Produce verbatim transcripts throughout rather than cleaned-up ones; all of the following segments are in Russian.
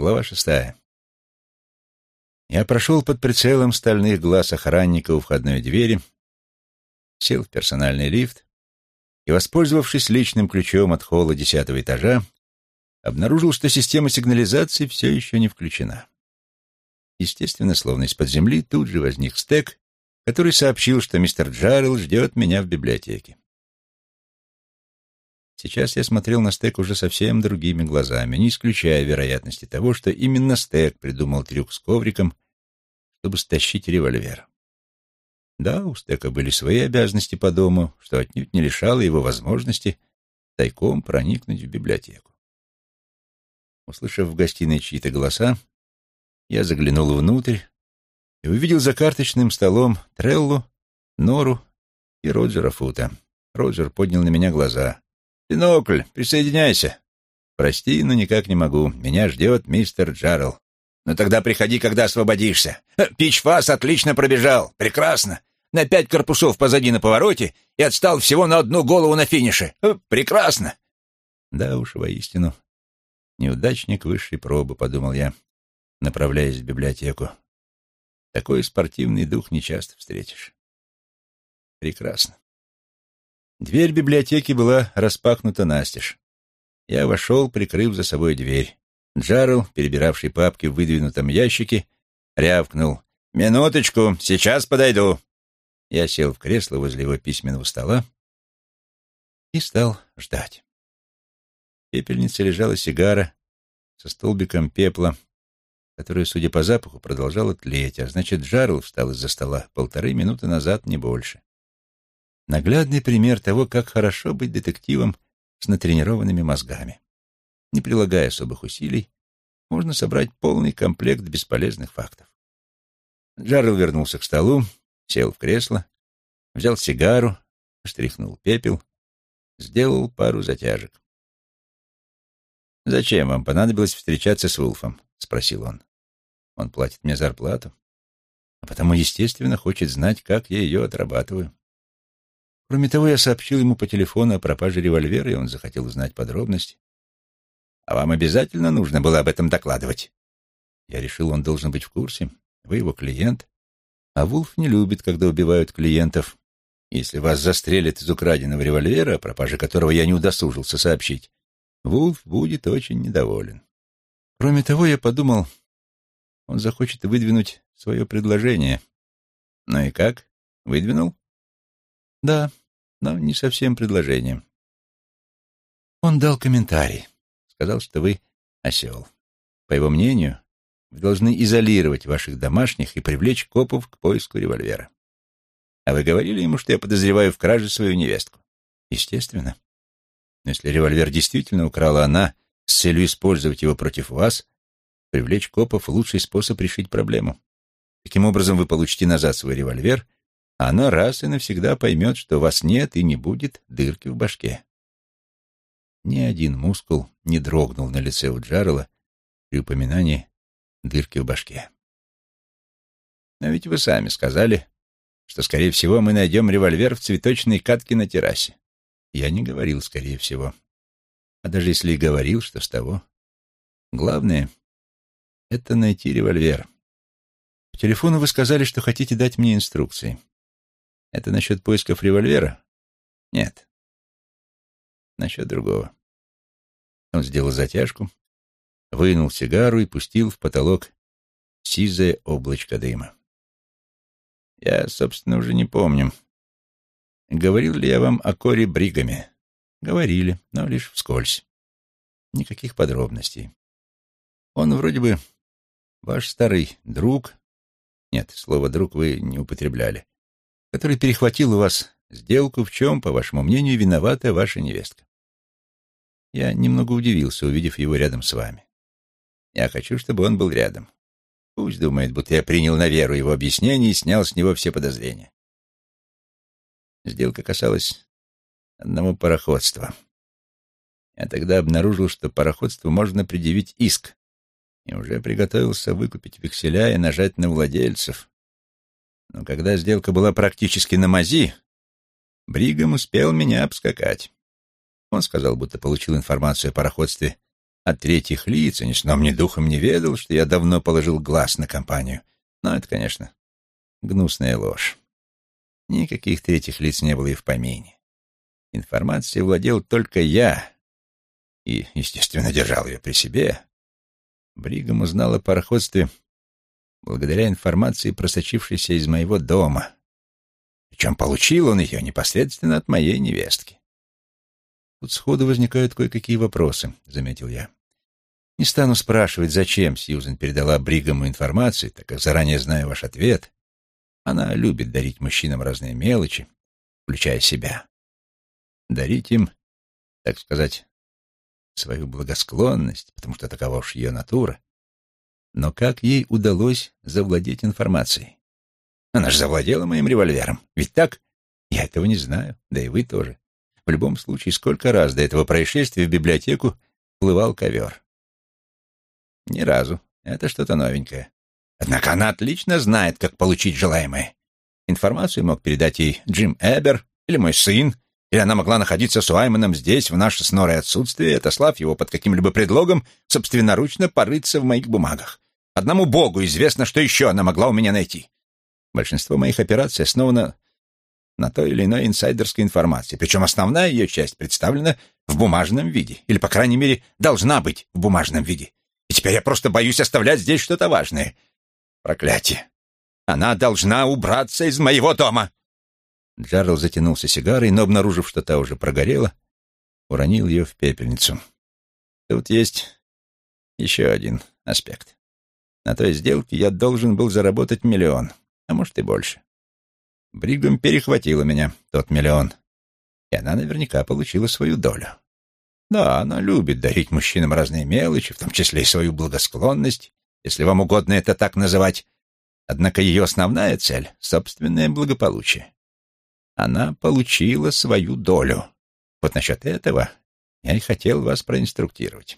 Глава шестая. Я прошел под прицелом стальных глаз охранника у входной двери, сел в персональный лифт и, воспользовавшись личным ключом от холла десятого этажа, обнаружил, что система сигнализации все еще не включена. Естественно, словно из-под земли, тут же возник Стек, который сообщил, что мистер Джаррелл ждет меня в библиотеке. Сейчас я смотрел на Стек уже совсем другими глазами, не исключая вероятности того, что именно Стек придумал трюк с ковриком, чтобы стащить револьвер. Да, у Стека были свои обязанности по дому, что отнюдь не лишало его возможности тайком проникнуть в библиотеку. Услышав в гостиной чьи-то голоса, я заглянул внутрь и увидел за карточным столом Треллу, Нору и Роджера Фута. Роджер поднял на меня глаза. «Бинокль, присоединяйся!» «Прости, но никак не могу. Меня ждет мистер Джаррелл». «Ну тогда приходи, когда освободишься. Пич-фас отлично пробежал. Прекрасно. На пять корпусов позади на повороте и отстал всего на одну голову на финише. Прекрасно!» Да уж, воистину, неудачник высшей пробы, подумал я, направляясь в библиотеку. Такой спортивный дух нечасто встретишь. Прекрасно. Дверь библиотеки была распахнута настежь. Я вошел, прикрыв за собой дверь. Джаррелл, перебиравший папки в выдвинутом ящике, рявкнул: «Минуточку, сейчас подойду». Я сел в кресло возле его письменного стола и стал ждать. В пепельнице лежала сигара со столбиком пепла, которая, судя по запаху, продолжала тлеть, а значит, Джаррелл встал из-за стола полторы минуты назад, не больше. Наглядный пример того, как хорошо быть детективом с натренированными мозгами. Не прилагая особых усилий, можно собрать полный комплект бесполезных фактов. Джаррелл вернулся к столу, сел в кресло, взял сигару, стряхнул пепел, сделал пару затяжек. «Зачем вам понадобилось встречаться с Вулфом?» — спросил он. «Он платит мне зарплату, а потому, естественно, хочет знать, как я ее отрабатываю. Кроме того, я сообщил ему по телефону о пропаже револьвера, и он захотел узнать подробности. А вам обязательно нужно было об этом докладывать?» Я решил, он должен быть в курсе. Вы его клиент, а Вулф не любит, когда убивают клиентов. Если вас застрелят из украденного револьвера, о пропаже которого я не удосужился сообщить, Вулф будет очень недоволен. Кроме того, я подумал, он захочет выдвинуть свое предложение. Ну и как? Выдвинул? Да, но не совсем предложение. Он дал комментарий. Сказал, что вы осел. По его мнению, вы должны изолировать ваших домашних и привлечь копов к поиску револьвера. А вы говорили ему, что я подозреваю в краже свою невестку? Естественно. Но если револьвер действительно украла она с целью использовать его против вас, привлечь копов — лучший способ решить проблему. Таким образом, вы получите назад свой револьвер, а она раз и навсегда поймет, что вас нет и не будет дырки в башке. Ни один мускул не дрогнул на лице у Джаррелла при упоминании дырки в башке. Но ведь вы сами сказали, что, скорее всего, мы найдем револьвер в цветочной катке на террасе. Я не говорил, скорее всего. А даже если и говорил, что с того? Главное — это найти револьвер. По телефону вы сказали, что хотите дать мне инструкции. Это насчет поисков револьвера? Нет. Насчет другого. Он сделал затяжку, вынул сигару и пустил в потолок сизое облачко дыма. Я, собственно, уже не помню, говорил ли я вам о Кори Бригаме. Говорили, но лишь вскользь. Никаких подробностей. Он вроде бы ваш старый друг, нет, слово «друг» вы не употребляли, который перехватил у вас сделку, в чем, по вашему мнению, виновата ваша невестка. Я немного удивился, увидев его рядом с вами. Я хочу, чтобы он был рядом. Пусть думает, будто я принял на веру его объяснение и снял с него все подозрения. Сделка касалась одного пароходства. Я тогда обнаружил, что пароходству можно предъявить иск, и уже приготовился выкупить векселя и нажать на владельцев. Но когда сделка была практически на мази, Бригам успел меня обскакать. Он сказал, будто получил информацию о пароходстве от третьих лиц, и ни сном, ни духом не ведал, что я давно положил глаз на компанию. Но это, конечно, гнусная ложь. Никаких третьих лиц не было и в помине. Информацией владел только я и, естественно, держал ее при себе. Бригам узнал о пароходстве благодаря информации, просочившейся из моего дома. Причем получил он ее непосредственно от моей невестки. Тут сходу возникают кое-какие вопросы, — заметил я. Не стану спрашивать, зачем Сьюзен передала Бригаму информацию, так как заранее знаю ваш ответ. Она любит дарить мужчинам разные мелочи, включая себя. Дарить им, так сказать, свою благосклонность, потому что такова уж ее натура. Но как ей удалось завладеть информацией? Она же завладела моим револьвером. Ведь так? Я этого не знаю, да и вы тоже. В любом случае, сколько раз до этого происшествия в библиотеку плывал ковер? Ни разу. Это что-то новенькое. Однако она отлично знает, как получить желаемое. Информацию мог передать ей Джим Эбер или мой сын, или она могла находиться с Уайманом здесь в наше с Норой отсутствие, отослав его под каким-либо предлогом собственноручно порыться в моих бумагах. Одному Богу известно, что еще она могла у меня найти. Большинство моих операций основано на той или иной инсайдерской информации, причем основная ее часть представлена в бумажном виде, или, по крайней мере, должна быть в бумажном виде. И теперь я просто боюсь оставлять здесь что-то важное. Проклятие! Она должна убраться из моего дома!» Джарл затянулся сигарой, но, обнаружив, что та уже прогорела, уронил ее в пепельницу. Тут есть еще один аспект. На той сделке я должен был заработать миллион, а может и больше. Бригам перехватила меня, тот миллион, и она наверняка получила свою долю. Да, она любит дарить мужчинам разные мелочи, в том числе и свою благосклонность, если вам угодно это так называть. Однако ее основная цель — собственное благополучие. Она получила свою долю. Вот насчет этого я и хотел вас проинструктировать.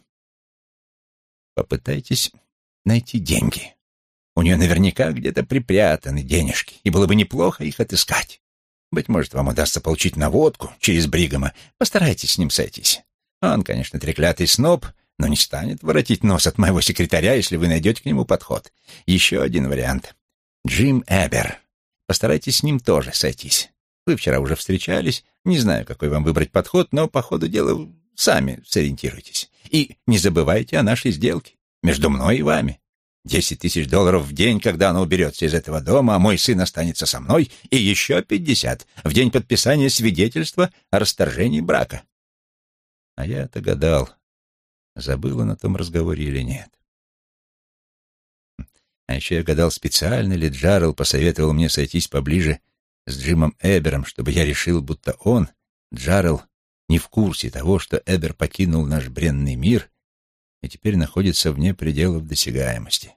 Попытайтесь найти деньги. У нее наверняка где-то припрятаны денежки, и было бы неплохо их отыскать. Быть может, вам удастся получить наводку через Бригама. Постарайтесь с ним сойтись. Он, конечно, треклятый сноб, но не станет воротить нос от моего секретаря, если вы найдете к нему подход. Еще один вариант. Джим Эбер. Постарайтесь с ним тоже сойтись. Вы вчера уже встречались, не знаю, какой вам выбрать подход, но по ходу дела сами сориентируйтесь. И не забывайте о нашей сделке между мной и вами. Десять тысяч долларов в день, когда она уберется из этого дома, а мой сын останется со мной, и еще пятьдесят в день подписания свидетельства о расторжении брака. А я-то гадал, забыл он о том разговоре или нет. А еще я гадал, специально ли Джарл посоветовал мне сойтись поближе с Джимом Эбером, чтобы я решил, будто он, Джарл, не в курсе того, что Эбер покинул наш бренный мир и теперь находится вне пределов досягаемости.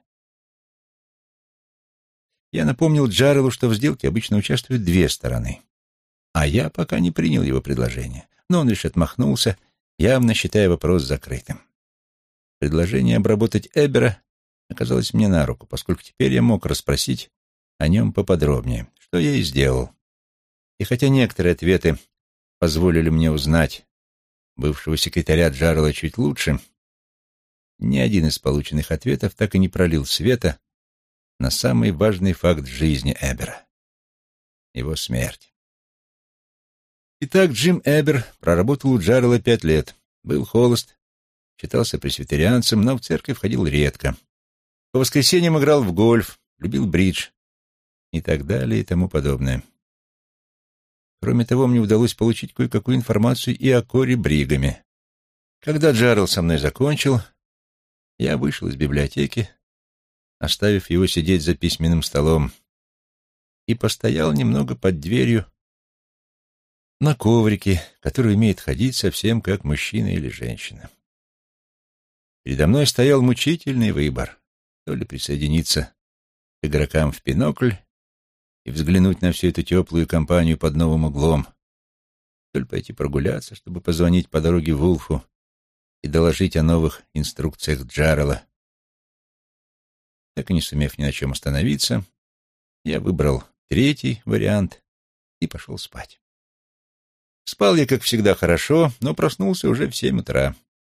Я напомнил Джарелу, что в сделке обычно участвуют две стороны, а я пока не принял его предложение, но он лишь отмахнулся, явно считая вопрос закрытым. Предложение обработать Эбера оказалось мне на руку, поскольку теперь я мог расспросить о нем поподробнее, что я и сделал. И хотя некоторые ответы позволили мне узнать бывшего секретаря Джарела чуть лучше, ни один из полученных ответов так и не пролил света на самый важный факт жизни Эбера — его смерть. Итак, Джим Эбер проработал у Джарела пять лет, был холост, считался пресвитерианцем, но в церковь ходил редко. По воскресеньям играл в гольф, любил бридж и так далее и тому подобное. Кроме того, мне удалось получить кое-какую информацию и о Кори Бригаме. Когда Джарел со мной закончил, я вышел из библиотеки, оставив его сидеть за письменным столом, и постоял немного под дверью на коврике, который умеет ходить совсем как мужчина или женщина. Передо мной стоял мучительный выбор: то ли присоединиться к игрокам в бинокль и взглянуть на всю эту теплую компанию под новым углом, то ли пойти прогуляться, чтобы позвонить по дороге Вулфу и доложить о новых инструкциях Джарела. Так и не сумев ни на чем остановиться, я выбрал третий вариант и пошел спать. Спал я, как всегда, хорошо, но проснулся уже в семь утра.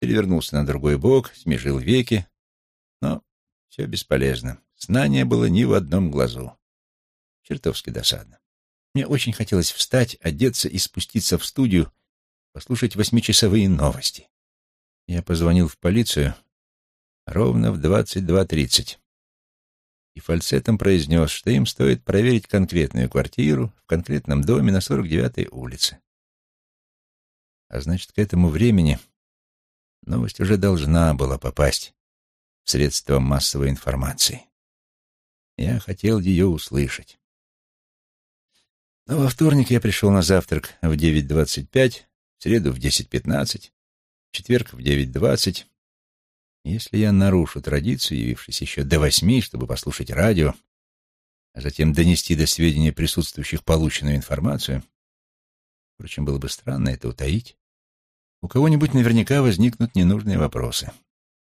перевернулся на другой бок, смежил веки, но все бесполезно. Сна не было ни в одном глазу. Чертовски досадно. Мне очень хотелось встать, одеться и спуститься в студию, послушать восьмичасовые новости. Я позвонил в полицию ровно в двадцать два тридцать и фальцетом произнес, что им стоит проверить конкретную квартиру в конкретном доме на сорок девятой улице. А значит, к этому времени новость уже должна была попасть в средства массовой информации. Я хотел ее услышать. Но во вторник я пришел на завтрак в девять двадцать пять, в среду в десять пятнадцать, в четверг в девять двадцать. Если я нарушу традицию, явившись еще до восьми, чтобы послушать радио, а затем донести до сведения присутствующих полученную информацию, впрочем, было бы странно это утаить, у кого-нибудь наверняка возникнут ненужные вопросы.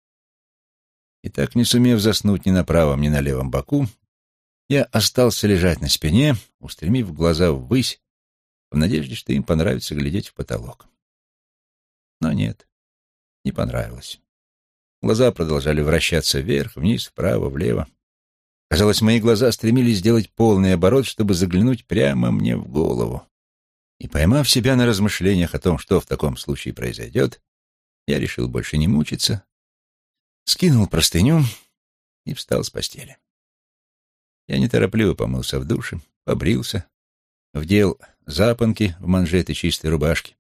И так, не сумев заснуть ни на правом, ни на левом боку, я остался лежать на спине, устремив глаза ввысь, в надежде, что им понравится глядеть в потолок. Но нет, не понравилось. Глаза продолжали вращаться вверх, вниз, вправо, влево. Казалось, мои глаза стремились сделать полный оборот, чтобы заглянуть прямо мне в голову. И, поймав себя на размышлениях о том, что в таком случае произойдет, я решил больше не мучиться, скинул простыню и встал с постели. Я неторопливо помылся в душе, побрился, вдел запонки в манжеты чистой рубашки.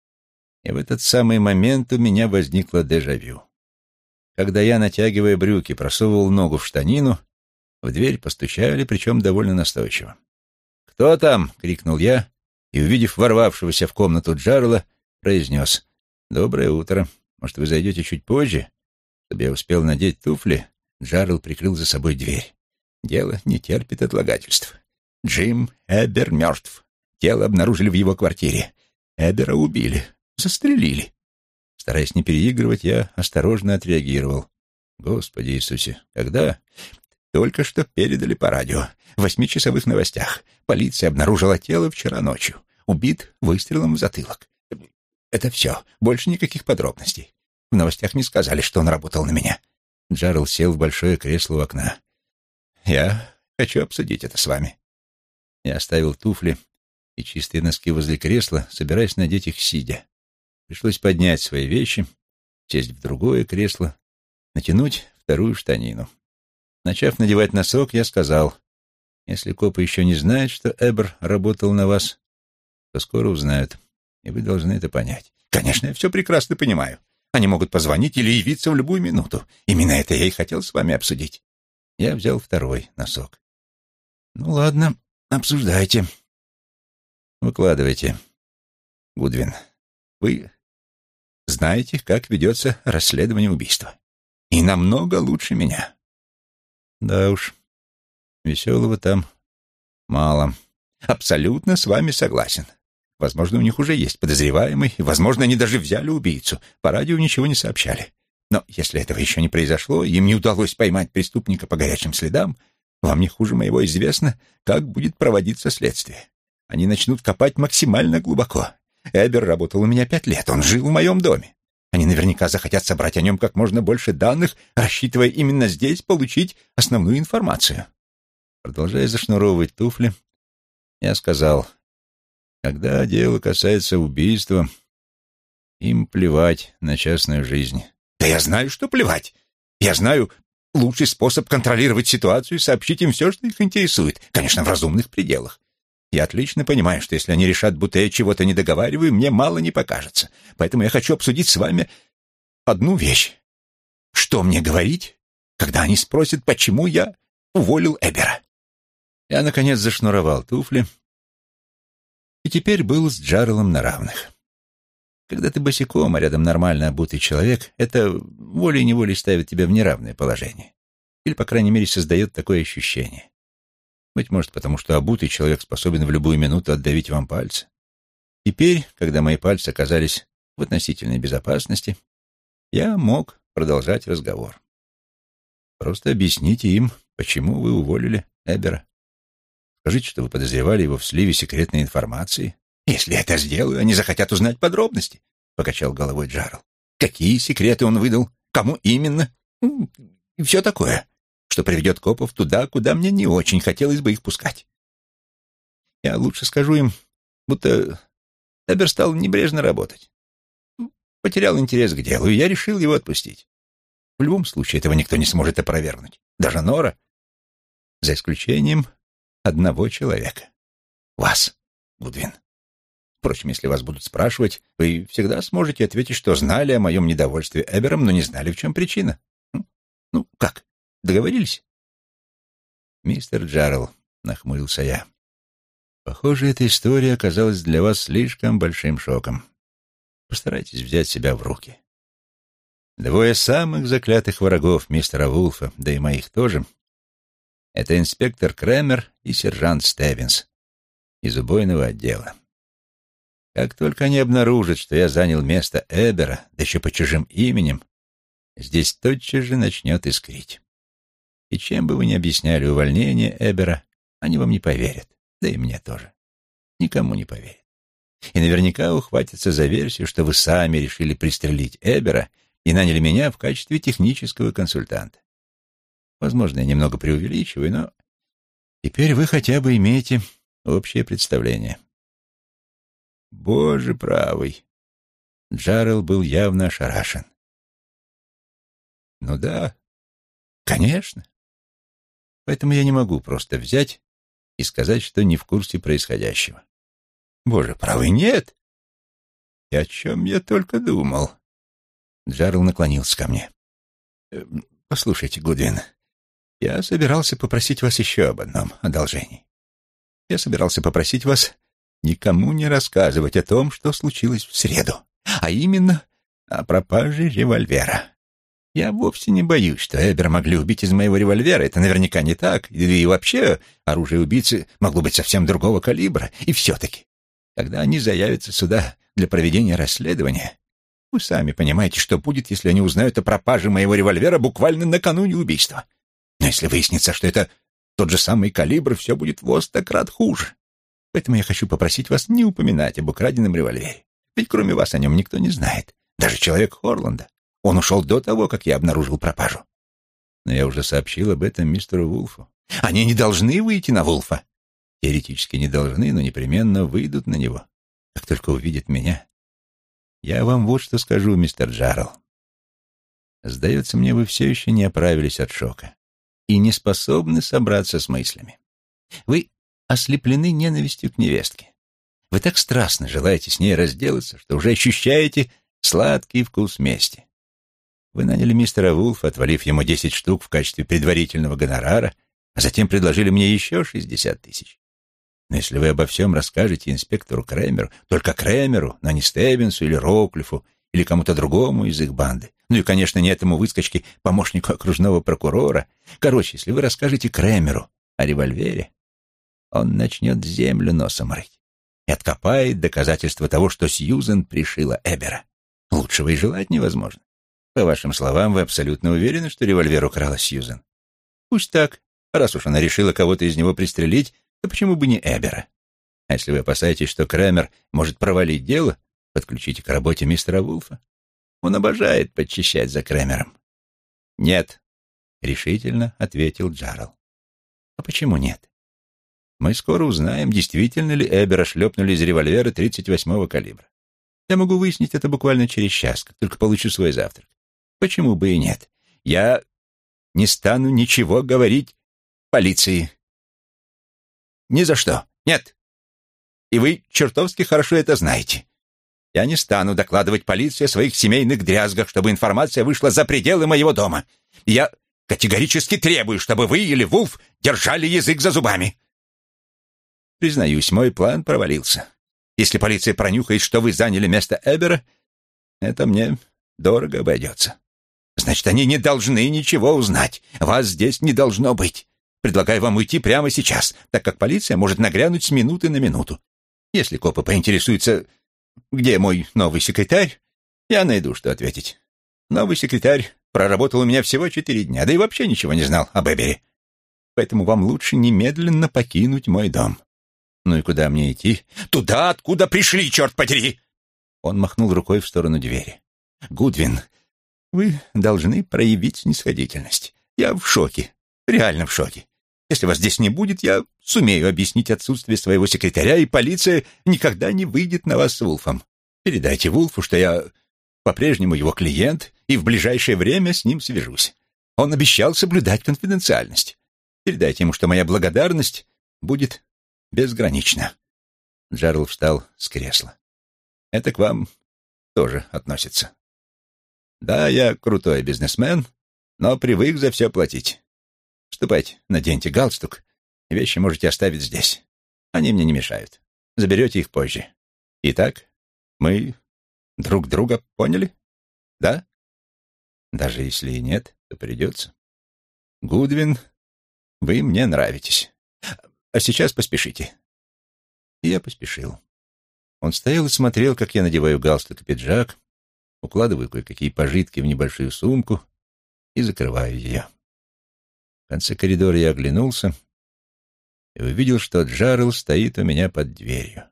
И в этот самый момент у меня возникло дежавю. Когда я, натягивая брюки, просовывал ногу в штанину, в дверь постучали, причем довольно настойчиво. «Кто там?» — крикнул я, и, увидев ворвавшегося в комнату Джаррелла, произнес: «Доброе утро. Может, вы зайдете чуть позже, чтобы я успел надеть туфли?» Джаррелл прикрыл за собой дверь. «Дело не терпит отлагательств. Джим Эбер мертв. Тело обнаружили в его квартире. Эбера убили. Застрелили». Стараясь не переигрывать, я осторожно отреагировал. «Господи Иисусе, когда?» «Только что передали по радио. В восьмичасовых новостях. Полиция обнаружила тело вчера ночью. Убит выстрелом в затылок. Это все. Больше никаких подробностей. В новостях не сказали, что он работал на меня». Джаррелл сел в большое кресло у окна. «Я хочу обсудить это с вами». Я оставил туфли и чистые носки возле кресла, собираясь надеть их сидя. Пришлось поднять свои вещи, сесть в другое кресло, натянуть вторую штанину. Начав надевать носок, я сказал: «Если копы еще не знают, что Эбер работал на вас, то скоро узнают, и вы должны это понять». «Конечно, я все прекрасно понимаю. Они могут позвонить или явиться в любую минуту. Именно это я и хотел с вами обсудить». Я взял второй носок. «Ну ладно, обсуждайте». «Выкладывайте, Гудвин. Вы знаете, как ведется расследование убийства. И намного лучше меня». «Да уж, веселого там мало». «Абсолютно с вами согласен. Возможно, у них уже есть подозреваемый, и, возможно, они даже взяли убийцу. По радио ничего не сообщали. Но если этого еще не произошло, им не удалось поймать преступника по горячим следам, вам не хуже моего известно, как будет проводиться следствие. Они начнут копать максимально глубоко. Эбер работал у меня пять лет, он жил в моем доме. Они наверняка захотят собрать о нем как можно больше данных, рассчитывая именно здесь получить основную информацию». Продолжая зашнуровывать туфли, я сказал: «Когда дело касается убийства, им плевать на частную жизнь». «Да я знаю, что плевать. Я знаю лучший способ контролировать ситуацию и сообщить им все, что их интересует, конечно, в разумных пределах. Я отлично понимаю, что если они решат, будто я чего-то не договариваю, мне мало не покажется. Поэтому я хочу обсудить с вами одну вещь. Что мне говорить, когда они спросят, почему я уволил Эбера?» Я, наконец, зашнуровал туфли и теперь был с Джарреллом на равных. Когда ты босиком, а рядом нормально обутый человек, это волей-неволей ставит тебя в неравное положение. Или, по крайней мере, создает такое ощущение. Быть может, потому что обутый человек способен в любую минуту отдавить вам пальцы. Теперь, когда мои пальцы оказались в относительной безопасности, я мог продолжать разговор. Просто объясните им, почему вы уволили Эбера. Скажите, что вы подозревали его в сливе секретной информации. «Если я это сделаю, они захотят узнать подробности», — покачал головой Джаррелл. какие секреты он выдал, кому именно, и все такое, что приведет копов туда, куда мне не очень хотелось бы их пускать. Я лучше скажу им, будто Эбер стал небрежно работать. Потерял интерес к делу, и я решил его отпустить. В любом случае этого никто не сможет опровергнуть. Даже Нора. За исключением одного человека. Вас, Гудвин. Впрочем, если вас будут спрашивать, вы всегда сможете ответить, что знали о моем недовольстве Эбером, но не знали, в чем причина. Ну, как, договорились? Мистер Джаррелл, нахмурился я. Похоже, эта история оказалась для вас слишком большим шоком. Постарайтесь взять себя в руки. Двое самых заклятых врагов мистера Вулфа, да и моих тоже, это инспектор Крэмер и сержант Стевенс из убойного отдела. Как только они обнаружат, что я занял место Эбера, да еще по чужим именем, здесь тотчас же начнет искрить. И чем бы вы ни объясняли увольнение Эбера, они вам не поверят, да и мне тоже. Никому не поверят. И наверняка ухватятся за версию, что вы сами решили пристрелить Эбера и наняли меня в качестве технического консультанта. Возможно, я немного преувеличиваю, но теперь вы хотя бы имеете общее представление. Боже правый! Джаррелл был явно ошарашен. Ну да, конечно. Поэтому я не могу просто взять и сказать, что не в курсе происходящего. Боже правый, нет! И о чем я только думал? Джаррелл наклонился ко мне. Послушайте, Гудвин, я собирался попросить вас еще об одном одолжении. Я собирался попросить вас никому не рассказывать о том, что случилось в среду, а именно о пропаже револьвера. Я вовсе не боюсь, что Эбера могли убить из моего револьвера. Это наверняка не так. И вообще оружие убийцы могло быть совсем другого калибра. И все-таки, когда они заявятся сюда для проведения расследования, вы сами понимаете, что будет, если они узнают о пропаже моего револьвера буквально накануне убийства. Но если выяснится, что это тот же самый калибр, все будет в сто крат хуже. Поэтому я хочу попросить вас не упоминать об украденном револьвере. Ведь кроме вас о нем никто не знает. Даже человек Хорланда. Он ушел до того, как я обнаружил пропажу. Но я уже сообщил об этом мистеру Вулфу. Они не должны выйти на Вулфа. Теоретически не должны, но непременно выйдут на него, как только увидят меня. Я вам вот что скажу, мистер Джаррелл. Сдается мне, вы все еще не оправились от шока и не способны собраться с мыслями. Вы ослеплены ненавистью к невестке. Вы так страстно желаете с ней разделаться, что уже ощущаете сладкий вкус мести. Вы наняли мистера Вулфа, отвалив ему десять штук в качестве предварительного гонорара, а затем предложили мне еще шестьдесят тысяч. Но если вы обо всем расскажете инспектору Крэмеру, только Крэмеру, но не Стевенсу или Роуклифу, или кому-то другому из их банды, ну и, конечно, не этому выскочке, помощнику окружного прокурора. Короче, если вы расскажете Крэмеру о револьвере, он начнет землю носом рыть и откопает доказательства того, что Сьюзен пришила Эбера. Лучшего и желать невозможно. По вашим словам, вы абсолютно уверены, что револьвер украла Сьюзен? Пусть так. Раз уж она решила кого-то из него пристрелить, то почему бы не Эбера? А если вы опасаетесь, что Крэмер может провалить дело, подключите к работе мистера Вулфа. Он обожает подчищать за Крэмером. Нет, решительно ответил Джаррелл. А почему нет? Мы скоро узнаем, действительно ли Эбера шлепнули из револьвера тридцать восьмого калибра. Я могу выяснить это буквально через час, как только получу свой завтрак. Почему бы и нет? Я не стану ничего говорить полиции. Ни за что. Нет. И вы чертовски хорошо это знаете. Я не стану докладывать полиции о своих семейных дрязгах, чтобы информация вышла за пределы моего дома. Я категорически требую, чтобы вы или Вулф держали язык за зубами. Признаюсь, мой план провалился. Если полиция пронюхает, что вы заняли место Эбера, это мне дорого обойдется. Значит, они не должны ничего узнать. Вас здесь не должно быть. Предлагаю вам уйти прямо сейчас, так как полиция может нагрянуть с минуты на минуту. Если копы поинтересуются, где мой новый секретарь, я найду, что ответить. Новый секретарь проработал у меня всего четыре дня, да и вообще ничего не знал об Эбере. Поэтому вам лучше немедленно покинуть мой дом. Ну и куда мне идти? Туда, откуда пришли, черт подери! Он махнул рукой в сторону двери. Гудвин, вы должны проявить снисходительность. Я в шоке, реально в шоке. Если вас здесь не будет, я сумею объяснить отсутствие своего секретаря, и полиция никогда не выйдет на вас с Вулфом. Передайте Вулфу, что я по-прежнему его клиент, и в ближайшее время с ним свяжусь. Он обещал соблюдать конфиденциальность. Передайте ему, что моя благодарность будет безгранична». Джеральд встал с кресла. «Это к вам тоже относится. Да, я крутой бизнесмен, но привык за все платить. Ступайте, наденьте галстук, вещи можете оставить здесь. Они мне не мешают. Заберете их позже. Итак, мы друг друга поняли? Да? Даже если и нет, то придется. Гудвин, вы мне нравитесь. А сейчас поспешите». И я поспешил. Он стоял и смотрел, как я надеваю галстук и пиджак, укладываю кое-какие пожитки в небольшую сумку и закрываю ее. В конце коридора я оглянулся и увидел, что Джеральд стоит у меня под дверью.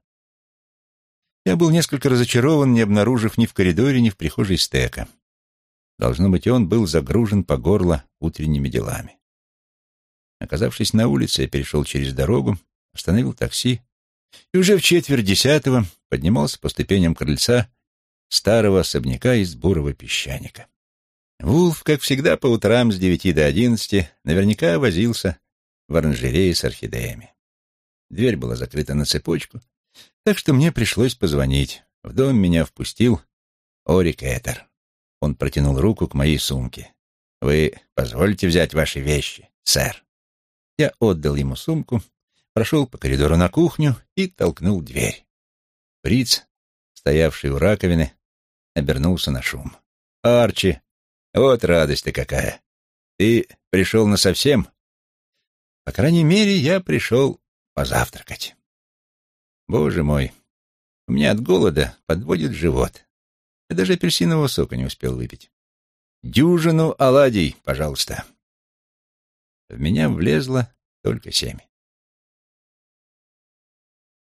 Я был несколько разочарован, не обнаружив ни в коридоре, ни в прихожей Стека. Должно быть, он был загружен по горло утренними делами. Оказавшись на улице, я перешел через дорогу, остановил такси и уже в четверть десятого поднимался по ступеням крыльца старого особняка из бурого песчаника. Вулф, как всегда, по утрам с девяти до одиннадцати наверняка возился в оранжерее с орхидеями. Дверь была закрыта на цепочку, так что мне пришлось позвонить. В дом меня впустил Орик Этер. Он протянул руку к моей сумке. «Вы позволите взять ваши вещи, сэр?» Я отдал ему сумку, прошел по коридору на кухню и толкнул дверь. Фриц, стоявший у раковины, обернулся на шум. «Арчи, вот радость-то какая! Ты пришел насовсем?» «По крайней мере, я пришел позавтракать. Боже мой, у меня от голода подводит живот. Я даже апельсинового сока не успел выпить. Дюжину оладий, пожалуйста». В меня влезло только семь.